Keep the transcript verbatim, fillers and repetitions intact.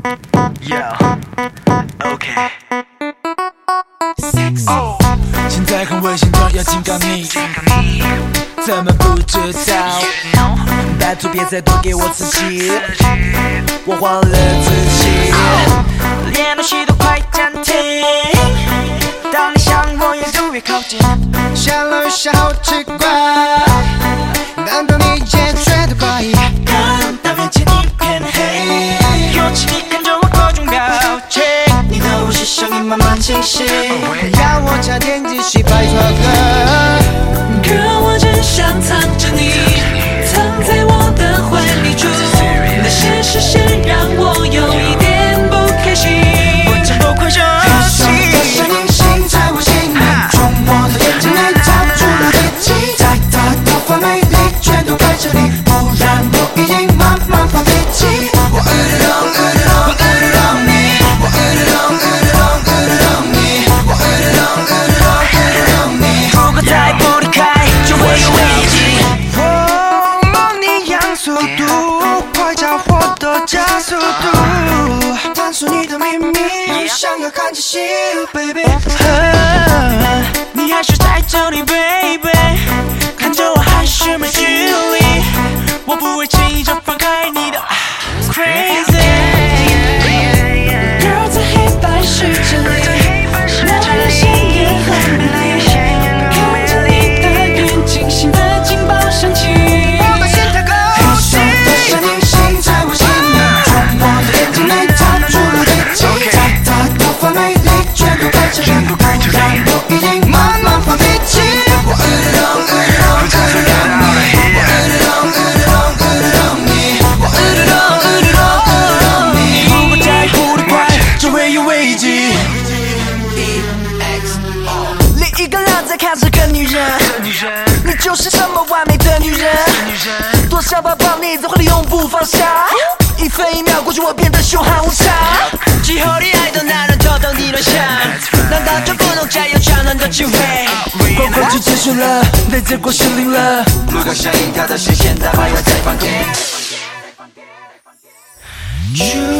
Yo，OK。哦，现在很危险，都要警告你，怎么不知道？拜托别再多给我刺激，我忘了自己。连呼吸都快暂停，当你向我越走越靠近， 想了一下好奇怪，难道你也觉得怪异？ 看到眼前一片黑，尤其你看着我各种表情，你的呼吸声音慢慢清晰， 要我差点继续拜托哥， 可我只想藏着你，藏在我的怀里住，那些视线让我有一点不开心， 我真不快生气。 声音心在我心里，从我的眼睛里逃出了一击，再大的完美力全都在这里，不然我已经慢慢发脾气。我 u d o n u d o n u d o n 你，我 u d o n u d o n u d o n 你，我 u d o n u d o n u d o n 你。 如果再不离开，就会有危机。我梦你样速度，快叫火的加速度， 探索你的秘密，想要看仔细 ，baby。 你还是在这里 ，baby， 看着我还是没距离，我不会轻易就放开你的 ，crazy。 Girl 在黑白世界里，那人鲜艳很美丽，看着你的眼睛，心的警报响起。 我的心跳高兴， 声音心在我心里，从我的眼睛里逃出了一击，再大的完美力全都在这里，不然我已经慢慢发脾气。我 u d o n u d o n u d o n 你，我 u d o n u d o n u d o n 你，我 u d o n u d o n u d o n 你。 如果再不离快，就会有危机。另一个人在看这个女人，你就是这么完美的女人，多想抱抱你，在怀里永不放下。一分一秒过去，我变得凶悍无常。今后你爱的男人都等你落下，难道就不能再有转暖的机会？光棍节结束了，泪结果失灵了。 如果想赢他的视线，他还要再放电。